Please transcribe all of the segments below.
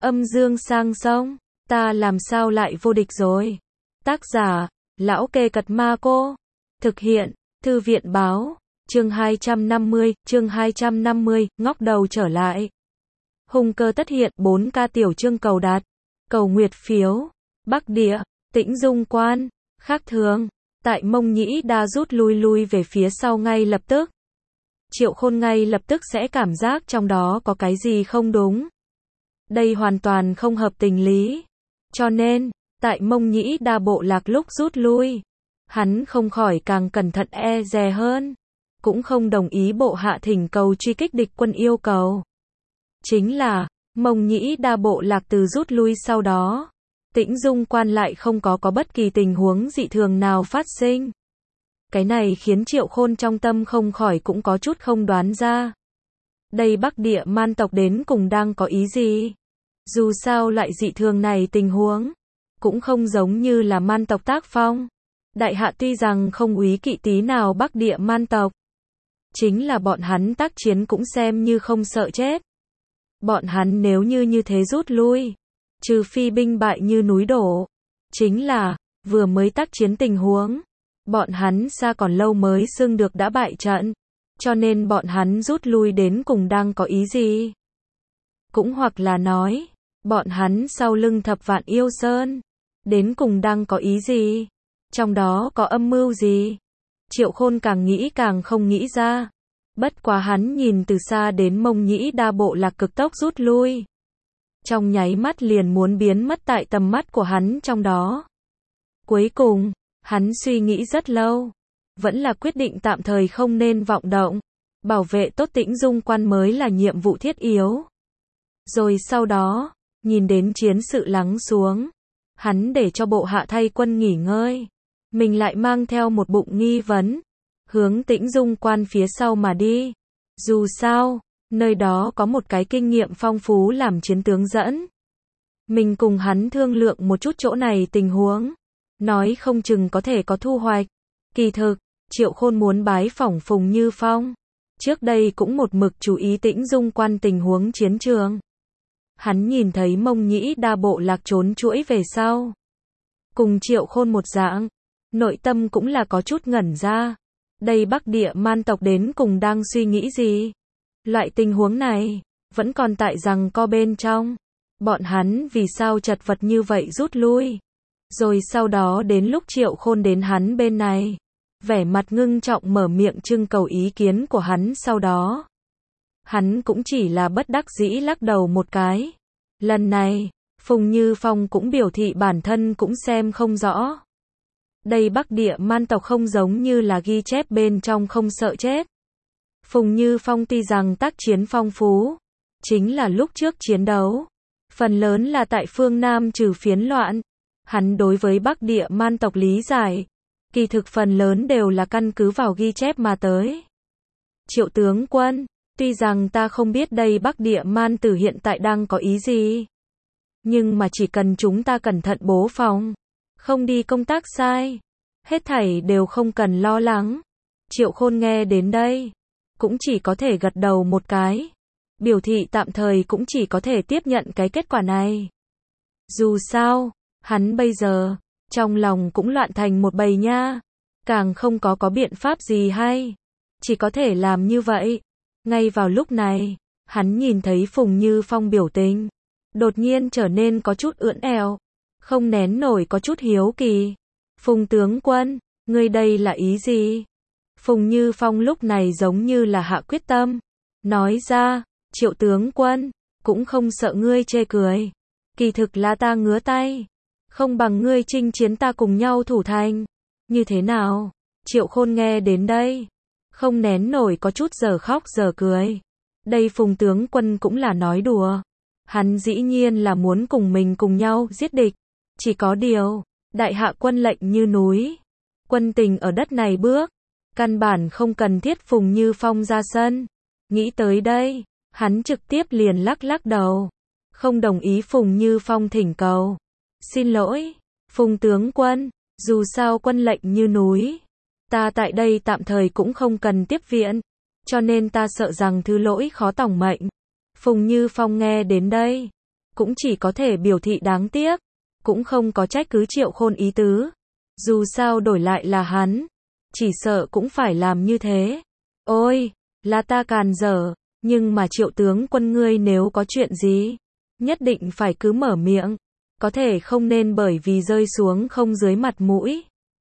Âm dương sang sông, ta làm sao lại vô địch rồi. Tác giả, Lão Kê Cật Ma Cô. Thực hiện, Thư viện báo. Chương 250, ngóc đầu trở lại. Hung cơ tất hiện, 4K tiểu chương cầu đạt. Cầu nguyệt phiếu. Bắc Địa, Tĩnh Dung Quan. Khác thường, tại Mông Nhĩ Đa rút lui về phía sau ngay lập tức. Triệu Khôn ngay lập tức sẽ cảm giác trong đó có cái gì không đúng. Đây hoàn toàn không hợp tình lý. Cho nên, tại Mông Nhĩ Đa bộ lạc lúc rút lui, hắn không khỏi càng cẩn thận e dè hơn. Cũng không đồng ý bộ hạ thỉnh cầu truy kích địch quân yêu cầu. Chính là, Mông Nhĩ Đa bộ lạc từ rút lui sau đó, Tĩnh Dung Quan lại không có bất kỳ tình huống dị thường nào phát sinh. Cái này khiến Triệu Khôn trong tâm không khỏi cũng có chút không đoán ra. Đây Bắc Địa man tộc đến cùng đang có ý gì? Dù sao loại dị thường này tình huống, cũng không giống như là man tộc tác phong. Đại hạ tuy rằng không úy kỵ tí nào Bắc Địa man tộc. Chính là bọn hắn tác chiến cũng xem như không sợ chết. Bọn hắn nếu như thế rút lui, trừ phi binh bại như núi đổ. Chính là, vừa mới tác chiến tình huống, bọn hắn xa còn lâu mới xưng được đã bại trận. Cho nên bọn hắn rút lui đến cùng đang có ý gì? Cũng hoặc là nói, bọn hắn sau lưng Thập Vạn Yêu Sơn, đến cùng đang có ý gì? Trong đó có âm mưu gì? Triệu Khôn càng nghĩ càng không nghĩ ra. Bất quá hắn nhìn từ xa đến Mông Nhĩ Đa bộ lạc cực tốc rút lui. Trong nháy mắt liền muốn biến mất tại tầm mắt của hắn trong đó. Cuối cùng, hắn suy nghĩ rất lâu. Vẫn là quyết định tạm thời không nên vọng động. Bảo vệ tốt Tĩnh Dung Quan mới là nhiệm vụ thiết yếu. Rồi sau đó, nhìn đến chiến sự lắng xuống. Hắn để cho bộ hạ thay quân nghỉ ngơi. Mình lại mang theo một bụng nghi vấn. Hướng Tĩnh Dung Quan phía sau mà đi. Dù sao, nơi đó có một cái kinh nghiệm phong phú làm chiến tướng dẫn. Mình cùng hắn thương lượng một chút chỗ này tình huống. Nói không chừng có thể có thu hoạch. Kỳ thực, Triệu Khôn muốn bái phỏng Phùng Như Phong. Trước đây cũng một mực chú ý Tĩnh Dung Quan tình huống chiến trường. Hắn nhìn thấy Mông Nhĩ Đa bộ lạc trốn chuỗi về sau. Cùng Triệu Khôn một dạng, nội tâm cũng là có chút ngẩn ra. Đây Bắc Địa man tộc đến cùng đang suy nghĩ gì? Loại tình huống này, vẫn còn tại rằng co bên trong. Bọn hắn vì sao chật vật như vậy rút lui? Rồi sau đó đến lúc Triệu Khôn đến hắn bên này, vẻ mặt ngưng trọng mở miệng trưng cầu ý kiến của hắn sau đó. Hắn cũng chỉ là bất đắc dĩ lắc đầu một cái. Lần này, Phùng Như Phong cũng biểu thị bản thân cũng xem không rõ. Đây Bắc Địa man tộc không giống như là ghi chép bên trong không sợ chết. Phùng Như Phong tuy rằng tác chiến phong phú, chính là lúc trước chiến đấu, phần lớn là tại phương Nam trừ phiến loạn. Hắn đối với Bắc Địa man tộc lý giải, kỳ thực phần lớn đều là căn cứ vào ghi chép mà tới. Triệu tướng quân, tuy rằng ta không biết đây Bắc Địa man tử hiện tại đang có ý gì, nhưng mà chỉ cần chúng ta cẩn thận bố phòng, không đi công tác sai, hết thảy đều không cần lo lắng. Triệu Khôn nghe đến đây, cũng chỉ có thể gật đầu một cái, biểu thị tạm thời cũng chỉ có thể tiếp nhận cái kết quả này. Dù sao, hắn bây giờ, trong lòng cũng loạn thành một bầy nha, càng không có biện pháp gì hay, chỉ có thể làm như vậy. Ngay vào lúc này, hắn nhìn thấy Phùng Như Phong biểu tình, đột nhiên trở nên có chút ưỡn ẻo, không nén nổi có chút hiếu kỳ. Phùng tướng quân, ngươi đây là ý gì? Phùng Như Phong lúc này giống như là hạ quyết tâm, nói ra, Triệu tướng quân, cũng không sợ ngươi chê cười. Kỳ thực là ta ngứa tay, không bằng ngươi chinh chiến ta cùng nhau thủ thành. Như thế nào? Triệu Khôn nghe đến đây, không nén nổi có chút giờ khóc giờ cười. Đây Phùng tướng quân cũng là nói đùa. Hắn dĩ nhiên là muốn cùng mình cùng nhau giết địch. Chỉ có điều, đại hạ quân lệnh như núi. Quân tình ở đất này bước. Căn bản không cần thiết Phùng Như Phong ra sân. Nghĩ tới đây, hắn trực tiếp liền lắc đầu. Không đồng ý Phùng Như Phong thỉnh cầu. Xin lỗi, Phùng tướng quân, dù sao quân lệnh như núi. Ta tại đây tạm thời cũng không cần tiếp viện. Cho nên ta sợ rằng thứ lỗi khó tòng mệnh. Phùng Như Phong nghe đến đây, cũng chỉ có thể biểu thị đáng tiếc, cũng không có trách cứ Triệu Khôn ý tứ. Dù sao đổi lại là hắn, chỉ sợ cũng phải làm như thế. Ôi, là ta càn dở, nhưng mà Triệu tướng quân ngươi nếu có chuyện gì, nhất định phải cứ mở miệng, có thể không nên bởi vì rơi xuống không dưới mặt mũi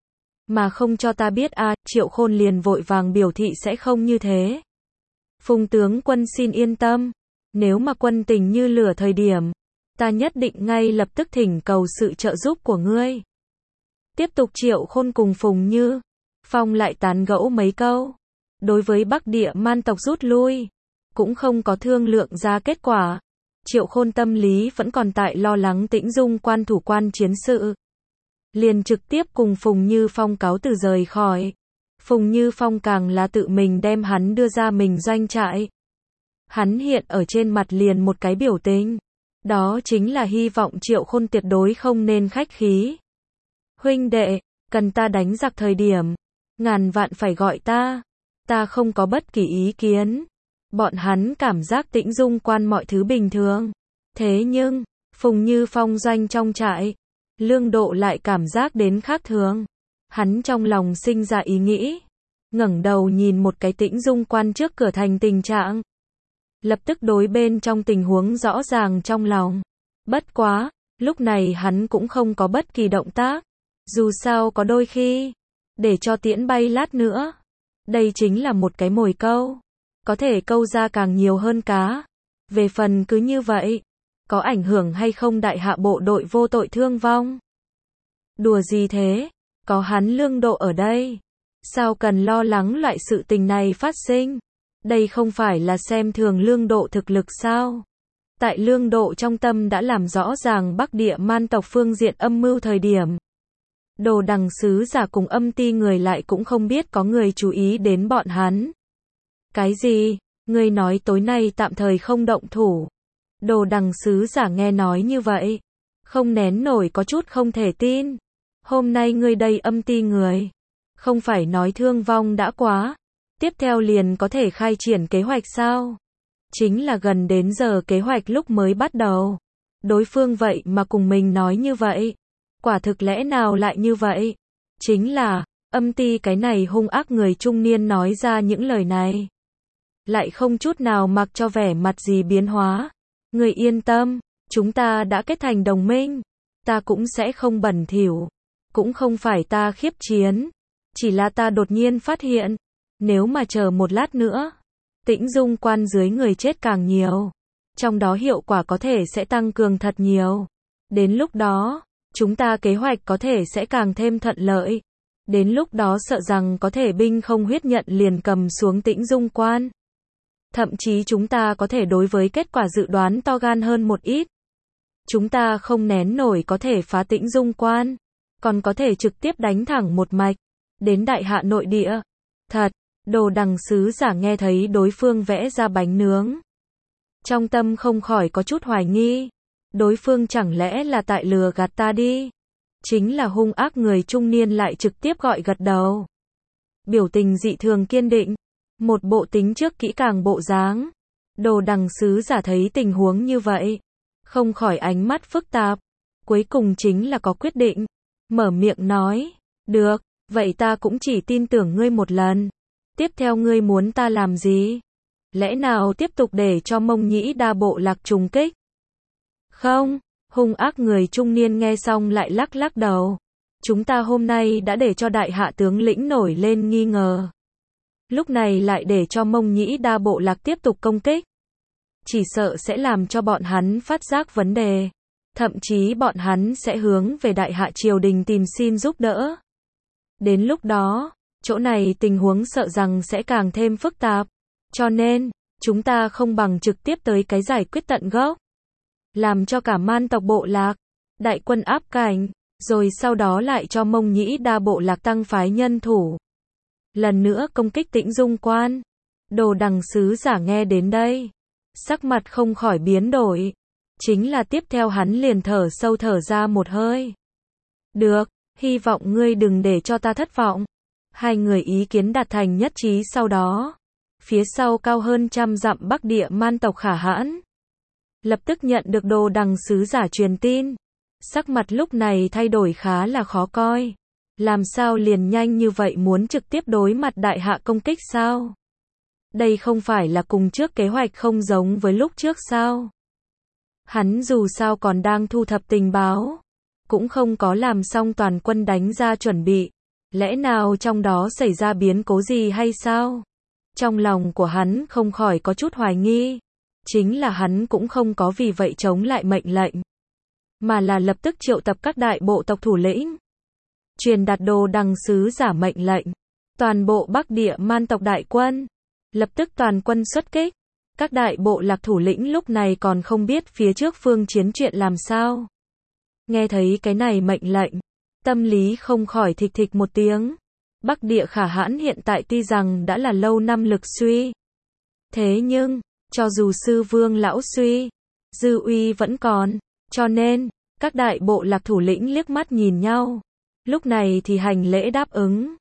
mà không cho ta biết a. Triệu Khôn liền vội vàng biểu thị sẽ không như thế. Phùng tướng quân xin yên tâm, nếu mà quân tình như lửa thời điểm, ta nhất định ngay lập tức thỉnh cầu sự trợ giúp của ngươi. Tiếp tục Triệu Khôn cùng Phùng Như Phong lại tán gẫu mấy câu. Đối với Bắc Địa man tộc rút lui, cũng không có thương lượng ra kết quả. Triệu Khôn tâm lý vẫn còn tại lo lắng Tĩnh Dung quan thủ quan chiến sự. Liền trực tiếp cùng Phùng Như Phong cáo từ rời khỏi. Phùng Như Phong càng là tự mình đem hắn đưa ra mình doanh trại. Hắn hiện ở trên mặt liền một cái biểu tình. Đó chính là hy vọng Triệu Khôn tuyệt đối không nên khách khí. Huynh đệ, cần ta đánh giặc thời điểm, ngàn vạn phải gọi ta. Ta không có bất kỳ ý kiến. Bọn hắn cảm giác Tĩnh Dung quan mọi thứ bình thường. Thế nhưng, Phùng Như Phong doanh trong trại, Lương Độ lại cảm giác đến khác thường. Hắn trong lòng sinh ra ý nghĩ, ngẩng đầu nhìn một cái Tĩnh Dung quan trước cửa thành tình trạng. Lập tức đối bên trong tình huống rõ ràng trong lòng. Bất quá, lúc này hắn cũng không có bất kỳ động tác. Dù sao có đôi khi, để cho tiễn bay lát nữa. Đây chính là một cái mồi câu. Có thể câu ra càng nhiều hơn cá. Về phần cứ như vậy, có ảnh hưởng hay không đại hạ bộ đội vô tội thương vong? Đùa gì thế? Có hắn Lương Độ ở đây. Sao cần lo lắng loại sự tình này phát sinh? Đây không phải là xem thường Lương Độ thực lực sao? Tại Lương Độ trong tâm đã làm rõ ràng Bắc Địa man tộc phương diện âm mưu thời điểm. Đồ Đằng sứ giả cùng Âm Ti người lại cũng không biết có người chú ý đến bọn hắn. Cái gì? Ngươi nói tối nay tạm thời không động thủ. Đồ Đằng sứ giả nghe nói như vậy, không nén nổi có chút không thể tin. Hôm nay ngươi đây Âm Ti người, không phải nói thương vong đã quá, tiếp theo liền có thể khai triển kế hoạch sao? Chính là gần đến giờ kế hoạch lúc mới bắt đầu. Đối phương vậy mà cùng mình nói như vậy. Quả thực lẽ nào lại như vậy? Chính là, Âm Ti cái này hung ác người trung niên nói ra những lời này. Lại không chút nào mặc cho vẻ mặt gì biến hóa. Người yên tâm, chúng ta đã kết thành đồng minh. Ta cũng sẽ không bẩn thỉu. Cũng không phải ta khiếp chiến. Chỉ là ta đột nhiên phát hiện. Nếu mà chờ một lát nữa, Tĩnh Dung quan dưới người chết càng nhiều. Trong đó hiệu quả có thể sẽ tăng cường thật nhiều. Đến lúc đó, chúng ta kế hoạch có thể sẽ càng thêm thuận lợi. Đến lúc đó sợ rằng có thể binh không huyết nhận liền cầm xuống Tĩnh Dung quan. Thậm chí chúng ta có thể đối với kết quả dự đoán to gan hơn một ít. Chúng ta không nén nổi có thể phá Tĩnh Dung quan, còn có thể trực tiếp đánh thẳng một mạch đến đại hạ nội địa. Thật, Đồ Đằng sứ giả nghe thấy đối phương vẽ ra bánh nướng, trong tâm không khỏi có chút hoài nghi. Đối phương chẳng lẽ là tại lừa gạt ta đi? Chính là hung ác người trung niên lại trực tiếp gọi gật đầu. Biểu tình dị thường kiên định, một bộ tính trước kỹ càng bộ dáng. Đồ Đằng sứ giả thấy tình huống như vậy, không khỏi ánh mắt phức tạp. Cuối cùng chính là có quyết định. Mở miệng nói, được, vậy ta cũng chỉ tin tưởng ngươi một lần. Tiếp theo ngươi muốn ta làm gì? Lẽ nào tiếp tục để cho Mông Nhĩ Đa bộ lạc trùng kích? Không, hung ác người trung niên nghe xong lại lắc lắc đầu. Chúng ta hôm nay đã để cho đại hạ tướng lĩnh nổi lên nghi ngờ. Lúc này lại để cho Mông Nhĩ Đa bộ lạc tiếp tục công kích. Chỉ sợ sẽ làm cho bọn hắn phát giác vấn đề. Thậm chí bọn hắn sẽ hướng về đại hạ triều đình tìm xin giúp đỡ. Đến lúc đó, chỗ này tình huống sợ rằng sẽ càng thêm phức tạp. Cho nên, chúng ta không bằng trực tiếp tới cái giải quyết tận gốc. Làm cho cả man tộc bộ lạc, đại quân áp cảnh, rồi sau đó lại cho Mông Nhĩ Đa bộ lạc tăng phái nhân thủ. Lần nữa công kích Tĩnh Dung quan. Đồ Đằng sứ giả nghe đến đây, sắc mặt không khỏi biến đổi. Chính là tiếp theo hắn liền thở sâu thở ra một hơi. Được, hy vọng ngươi đừng để cho ta thất vọng. Hai người ý kiến đạt thành nhất trí sau đó. Phía sau cao hơn 100 dặm Bắc Địa man tộc Khả Hãn lập tức nhận được Đồ Đằng sứ giả truyền tin. Sắc mặt lúc này thay đổi khá là khó coi. Làm sao liền nhanh như vậy muốn trực tiếp đối mặt đại hạ công kích sao? Đây không phải là cùng trước kế hoạch không giống với lúc trước sao? Hắn dù sao còn đang thu thập tình báo, cũng không có làm xong toàn quân đánh ra chuẩn bị. Lẽ nào trong đó xảy ra biến cố gì hay sao? Trong lòng của hắn không khỏi có chút hoài nghi. Chính là hắn cũng không có vì vậy chống lại mệnh lệnh, mà là lập tức triệu tập các đại bộ tộc thủ lĩnh, truyền đạt Đồ Đằng sứ giả mệnh lệnh. Toàn bộ Bắc Địa Man tộc đại quân, lập tức toàn quân xuất kích. Các đại bộ lạc thủ lĩnh lúc này còn không biết phía trước phương chiến chuyện làm sao. Nghe thấy cái này mệnh lệnh, tâm lý không khỏi thịch thịch một tiếng. Bắc Địa Khả Hãn hiện tại tuy rằng đã là lâu năm lực suy, thế nhưng, cho dù sư vương lão suy, dư uy vẫn còn, cho nên, các đại bộ lạc thủ lĩnh liếc mắt nhìn nhau. Lúc này thì hành lễ đáp ứng.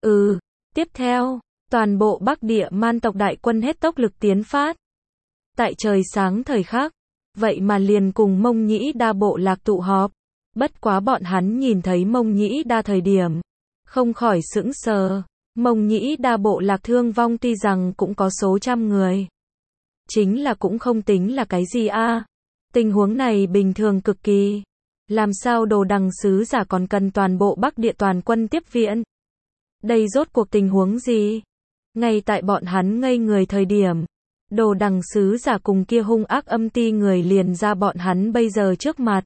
Tiếp theo, toàn bộ Bắc Địa Man tộc đại quân hết tốc lực tiến phát. Tại trời sáng thời khắc, vậy mà liền cùng Mông Nhĩ Đa bộ lạc tụ họp. Bất quá bọn hắn nhìn thấy Mông Nhĩ Đa thời điểm, không khỏi sững sờ. Mông Nhĩ Đa bộ lạc thương vong tuy rằng cũng có số trăm người, chính là cũng không tính là cái gì a. Tình huống này bình thường cực kỳ. Làm sao Đồ Đằng sứ giả còn cần toàn bộ Bắc Địa toàn quân tiếp viện? Đây rốt cuộc tình huống gì? Ngay tại bọn hắn ngây người thời điểm, Đồ Đằng sứ giả cùng kia hung ác âm ti người liền ra bọn hắn bây giờ trước mặt.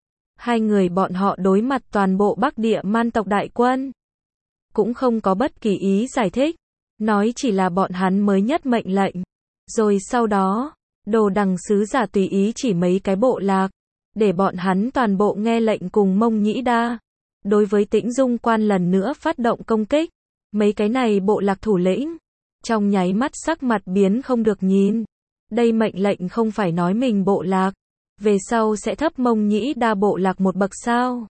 Hai người bọn họ đối mặt toàn bộ Bắc Địa Man tộc đại quân, cũng không có bất kỳ ý giải thích, nói chỉ là bọn hắn mới nhất mệnh lệnh. Rồi sau đó, Đồ Đằng sứ giả tùy ý chỉ mấy cái bộ lạc, để bọn hắn toàn bộ nghe lệnh cùng Mông Nhĩ Đa. Đối với Tĩnh Dung Quan lần nữa phát động công kích, mấy cái này bộ lạc thủ lĩnh, trong nháy mắt sắc mặt biến không được nhìn. Đây mệnh lệnh không phải nói mình bộ lạc, về sau sẽ thấp Mông Nhĩ Đa bộ lạc một bậc sao?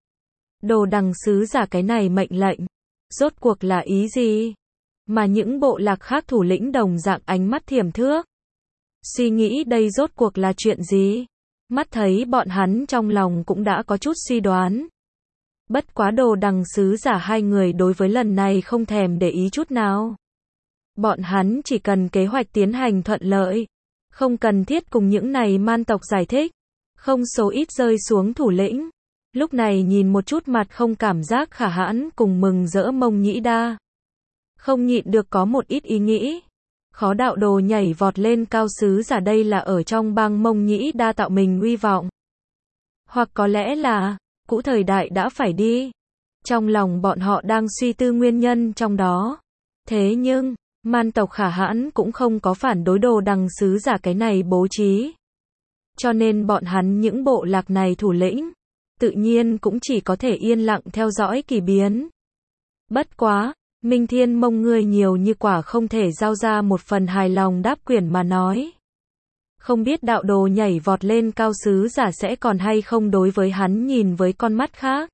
Đồ Đằng sứ giả cái này mệnh lệnh, rốt cuộc là ý gì? Mà những bộ lạc khác thủ lĩnh đồng dạng ánh mắt thiểm thước, suy nghĩ đây rốt cuộc là chuyện gì? Mắt thấy bọn hắn trong lòng cũng đã có chút suy đoán. Bất quá Đồ Đằng sứ giả hai người đối với lần này không thèm để ý chút nào. Bọn hắn chỉ cần kế hoạch tiến hành thuận lợi, không cần thiết cùng những này man tộc giải thích. Không số ít rơi xuống thủ lĩnh, lúc này nhìn một chút mặt không cảm giác Khả Hãn cùng mừng rỡ Mông Nhĩ Đa, không nhịn được có một ít ý nghĩ. Khó đạo Đồ nhảy vọt lên cao sứ giả đây là ở trong bang Mông Nhĩ Đa tạo mình uy vọng, hoặc có lẽ là cũ thời đại đã phải đi. Trong lòng bọn họ đang suy tư nguyên nhân trong đó. Thế nhưng, man tộc Khả Hãn cũng không có phản đối Đồ Đằng sứ giả cái này bố trí. Cho nên bọn hắn những bộ lạc này thủ lĩnh, tự nhiên cũng chỉ có thể yên lặng theo dõi kỳ biến. Bất quá, Minh Thiên Mông ngươi nhiều như quả không thể giao ra một phần hài lòng đáp quyển mà nói. Không biết đạo Đồ nhảy vọt lên cao sứ giả sẽ còn hay không đối với hắn nhìn với con mắt khác.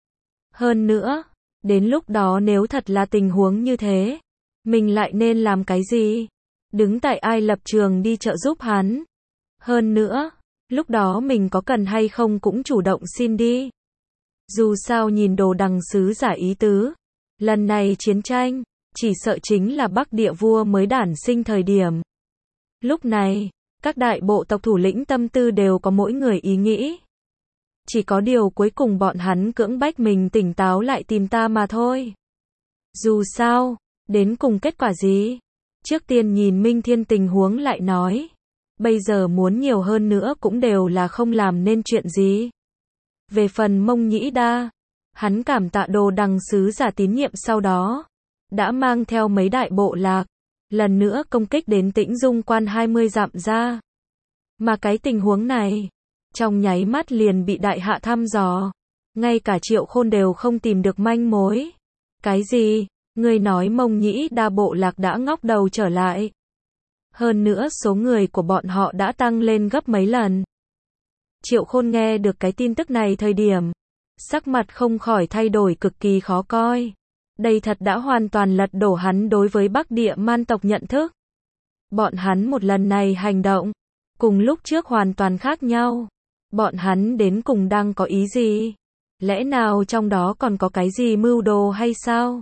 Hơn nữa, đến lúc đó nếu thật là tình huống như thế, mình lại nên làm cái gì? Đứng tại ai lập trường đi trợ giúp hắn? Hơn nữa, lúc đó mình có cần hay không cũng chủ động xin đi. Dù sao nhìn Đồ Đằng sứ giả ý tứ, lần này chiến tranh, chỉ sợ chính là Bắc Địa vua mới đản sinh thời điểm. Lúc này, các đại bộ tộc thủ lĩnh tâm tư đều có mỗi người ý nghĩ. Chỉ có điều cuối cùng bọn hắn cưỡng bách mình tỉnh táo lại tìm ta mà thôi. Dù sao, đến cùng kết quả gì? Trước tiên nhìn Minh Thiên tình huống lại nói. Bây giờ muốn nhiều hơn nữa cũng đều là không làm nên chuyện gì. Về phần Mông Nhĩ Đa, hắn cảm tạ Đồ Đằng sứ giả tín nhiệm sau đó, đã mang theo mấy đại bộ lạc, lần nữa công kích đến Tĩnh Dung Quan 20 dặm ra. Mà cái tình huống này, trong nháy mắt liền bị đại hạ thăm dò. Ngay cả Triệu Khôn đều không tìm được manh mối. Cái gì? Ngươi nói Mông Nhĩ Đa bộ lạc đã ngóc đầu trở lại. Hơn nữa số người của bọn họ đã tăng lên gấp mấy lần. Triệu Khôn nghe được cái tin tức này thời điểm, sắc mặt không khỏi thay đổi cực kỳ khó coi. Đây thật đã hoàn toàn lật đổ hắn đối với Bắc Địa man tộc nhận thức. Bọn hắn một lần này hành động, cùng lúc trước hoàn toàn khác nhau. Bọn hắn đến cùng đang có ý gì? Lẽ nào trong đó còn có cái gì mưu đồ hay sao?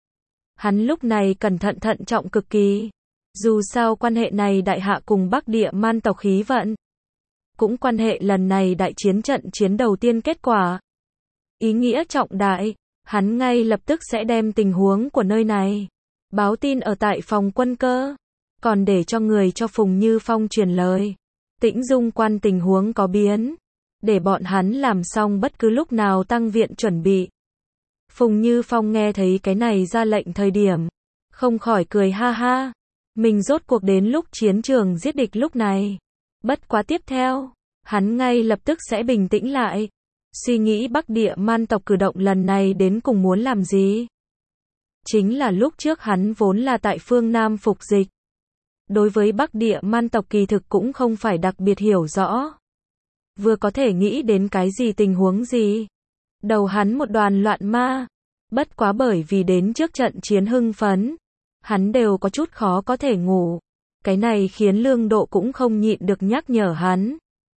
Hắn lúc này cẩn thận thận trọng cực kỳ. Dù sao quan hệ này đại hạ cùng Bắc Địa Man tộc khí vận. Cũng quan hệ lần này đại chiến trận chiến đầu tiên kết quả. Ý nghĩa trọng đại, hắn ngay lập tức sẽ đem tình huống của nơi này báo tin ở tại phòng quân cơ, còn để cho người cho Phùng Như Phong truyền lời. Tĩnh Dung Quan tình huống có biến, để bọn hắn làm xong bất cứ lúc nào tăng viện chuẩn bị. Phùng Như Phong nghe thấy cái này ra lệnh thời điểm, không khỏi cười ha ha. Mình rốt cuộc đến lúc chiến trường giết địch lúc này. Bất quá tiếp theo, hắn ngay lập tức sẽ bình tĩnh lại. Suy nghĩ Bắc Địa Man tộc cử động lần này đến cùng muốn làm gì? Chính là lúc trước hắn vốn là tại phương Nam phục dịch. Đối với Bắc Địa Man tộc kỳ thực cũng không phải đặc biệt hiểu rõ. Vừa có thể nghĩ đến cái gì tình huống gì. Đầu hắn một đoàn loạn ma. Bất quá bởi vì đến trước trận chiến hưng phấn, hắn đều có chút khó có thể ngủ. Cái này khiến Lương Độ cũng không nhịn được nhắc nhở hắn.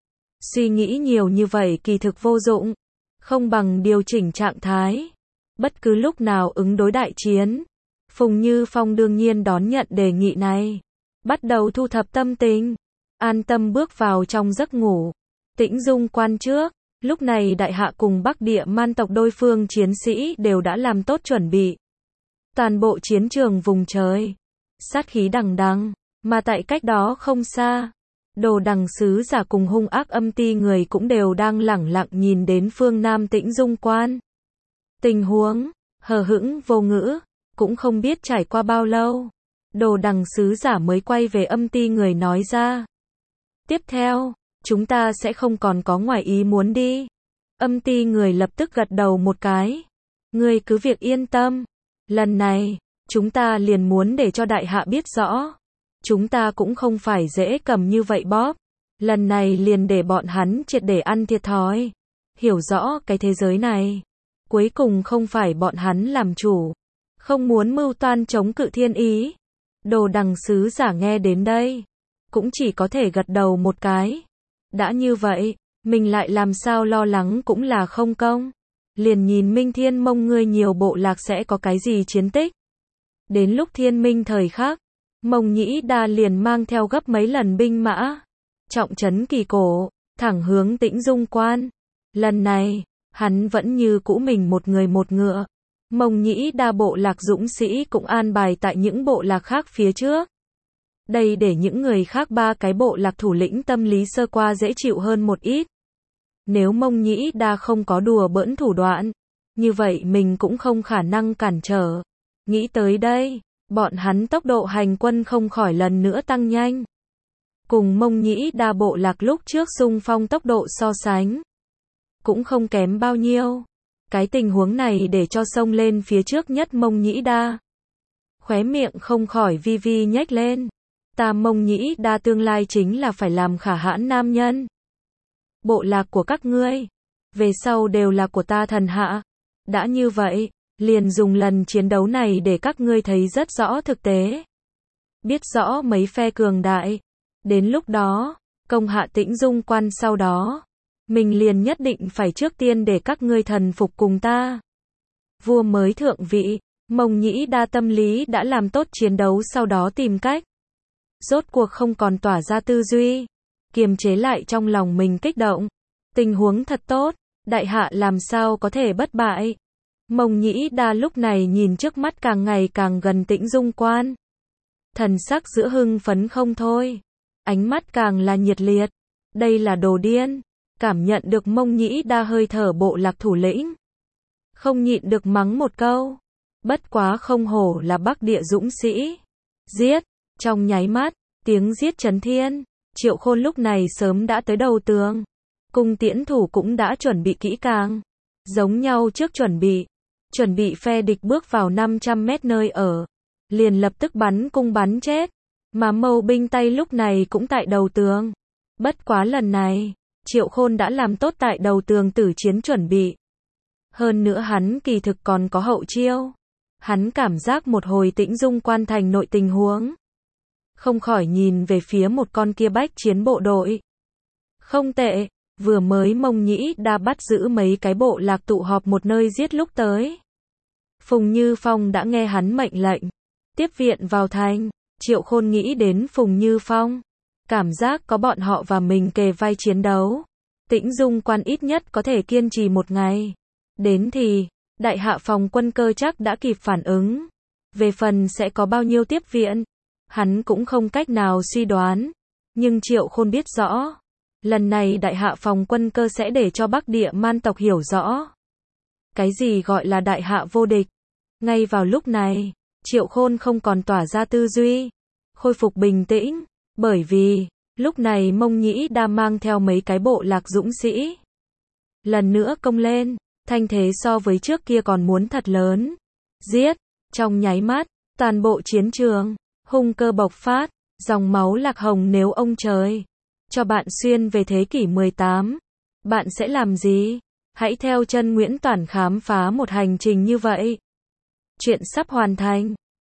Suy nghĩ nhiều như vậy kỳ thực vô dụng, không bằng điều chỉnh trạng thái. Bất cứ lúc nào ứng đối đại chiến, Phùng Như Phong đương nhiên đón nhận đề nghị này. Bắt đầu thu thập tâm tình, an tâm bước vào trong giấc ngủ. Tĩnh Dung Quan trước, lúc này đại hạ cùng Bắc Địa Man tộc đôi phương chiến sĩ đều đã làm tốt chuẩn bị. Toàn bộ chiến trường vùng trời, sát khí đằng đằng, mà tại cách đó không xa, Đồ Đằng sứ giả cùng hung ác âm ti người cũng đều đang lẳng lặng nhìn đến phương Nam Tĩnh Dung Quan. Tình huống, hờ hững vô ngữ, cũng không biết trải qua bao lâu. Đồ Đằng sứ giả mới quay về âm ti người nói ra. Tiếp theo, chúng ta sẽ không còn có ngoài ý muốn đi. Âm ti người lập tức gật đầu một cái. Ngươi cứ việc yên tâm. Lần này, chúng ta liền muốn để cho đại hạ biết rõ. Chúng ta cũng không phải dễ cầm như vậy bóp. Lần này liền để bọn hắn triệt để ăn thiệt thòi. Hiểu rõ cái thế giới này. Cuối cùng không phải bọn hắn làm chủ. Không muốn mưu toan chống cự thiên ý. Đồ Đằng sứ giả nghe đến đây. Cũng chỉ có thể gật đầu một cái. Đã như vậy, mình lại làm sao lo lắng cũng là không công. Liền nhìn Minh Thiên Mông ngươi nhiều bộ lạc sẽ có cái gì chiến tích. Đến lúc thiên minh thời khắc, Mông Nhĩ Đa liền mang theo gấp mấy lần binh mã, trọng trấn Kỳ Cổ, thẳng hướng Tĩnh Dung Quan. Lần này, hắn vẫn như cũ mình một người một ngựa. Mông Nhĩ Đa bộ lạc dũng sĩ cũng an bài tại những bộ lạc khác phía trước. Đây để những người khác ba cái bộ lạc thủ lĩnh tâm lý sơ qua dễ chịu hơn một ít. Nếu Mông Nhĩ Đa không có đùa bỡn thủ đoạn, như vậy mình cũng không khả năng cản trở. Nghĩ tới đây, bọn hắn tốc độ hành quân không khỏi lần nữa tăng nhanh. Cùng Mông Nhĩ Đa bộ lạc lúc trước xung phong tốc độ so sánh, cũng không kém bao nhiêu. Cái tình huống này để cho xông lên phía trước nhất Mông Nhĩ Đa. Khóe miệng không khỏi vi vi nhếch lên. Ta Mông Nhĩ Đa tương lai chính là phải làm khả hãn nam nhân. Bộ lạc của các ngươi, về sau đều là của ta thần hạ. Đã như vậy, liền dùng lần chiến đấu này để các ngươi thấy rất rõ thực tế. Biết rõ mấy phe cường đại. Đến lúc đó, công hạ Tĩnh Dung Quan sau đó, mình liền nhất định phải trước tiên để các ngươi thần phục cùng ta. Vua mới thượng vị, Mông Nhĩ Đa tâm lý đã làm tốt chiến đấu sau đó tìm cách. Rốt cuộc không còn tỏa ra tư duy, kiềm chế lại trong lòng mình kích động. Tình huống thật tốt, đại hạ làm sao có thể bất bại. Mông Nhĩ Đa lúc này nhìn trước mắt càng ngày càng gần Tĩnh Dung Quan. Thần sắc giữa hưng phấn không thôi. Ánh mắt càng là nhiệt liệt. Đây là đồ điên. Cảm nhận được Mông Nhĩ Đa hơi thở bộ lạc thủ lĩnh. Không nhịn được mắng một câu. Bất quá không hổ là Bắc Địa dũng sĩ. Giết. Trong nháy mắt, tiếng giết chấn thiên. Triệu Khôn lúc này sớm đã tới đầu tường. Cung tiễn thủ cũng đã chuẩn bị kỹ càng. Giống nhau trước chuẩn bị phe địch bước vào 500 mét nơi ở. Liền lập tức bắn cung bắn chết. Mà Mâu binh tay lúc này cũng tại đầu tường. Bất quá lần này, Triệu Khôn đã làm tốt tại đầu tường tử chiến chuẩn bị. Hơn nữa hắn kỳ thực còn có hậu chiêu. Hắn cảm giác một hồi Tĩnh Dung Quan thành nội tình huống. không khỏi nhìn về phía một con kia bách chiến bộ đội. Không tệ, vừa mới Mông Nhĩ Đa bắt giữ mấy cái bộ lạc tụ họp một nơi giết lúc tới. Phùng Như Phong đã nghe hắn mệnh lệnh, tiếp viện vào thành. Triệu Khôn nghĩ đến Phùng Như Phong, cảm giác có bọn họ và mình kề vai chiến đấu, Tĩnh Dung Quan ít nhất có thể kiên trì một ngày. Đến thì, đại hạ phòng quân cơ chắc đã kịp phản ứng. Về phần sẽ có bao nhiêu tiếp viện, hắn cũng không cách nào suy đoán. Nhưng Triệu Khôn biết rõ, lần này đại hạ phòng quân cơ sẽ để cho Bắc Địa man tộc hiểu rõ cái gì gọi là đại hạ vô địch. Ngay vào lúc này, Triệu Khôn không còn tỏa ra tư duy, khôi phục bình tĩnh, bởi vì, lúc này Mông Nhĩ Đa mang theo mấy cái bộ lạc dũng sĩ. Lần nữa công lên, thanh thế so với trước kia còn muốn thật lớn. Giết, trong nháy mắt, toàn bộ chiến trường, hung cơ bộc phát, dòng máu lạc hồng nếu ông trời cho bạn xuyên về thế kỷ 18, bạn sẽ làm gì? Hãy theo chân Nguyễn Toản khám phá một hành trình như vậy. Chuyện sắp hoàn thành.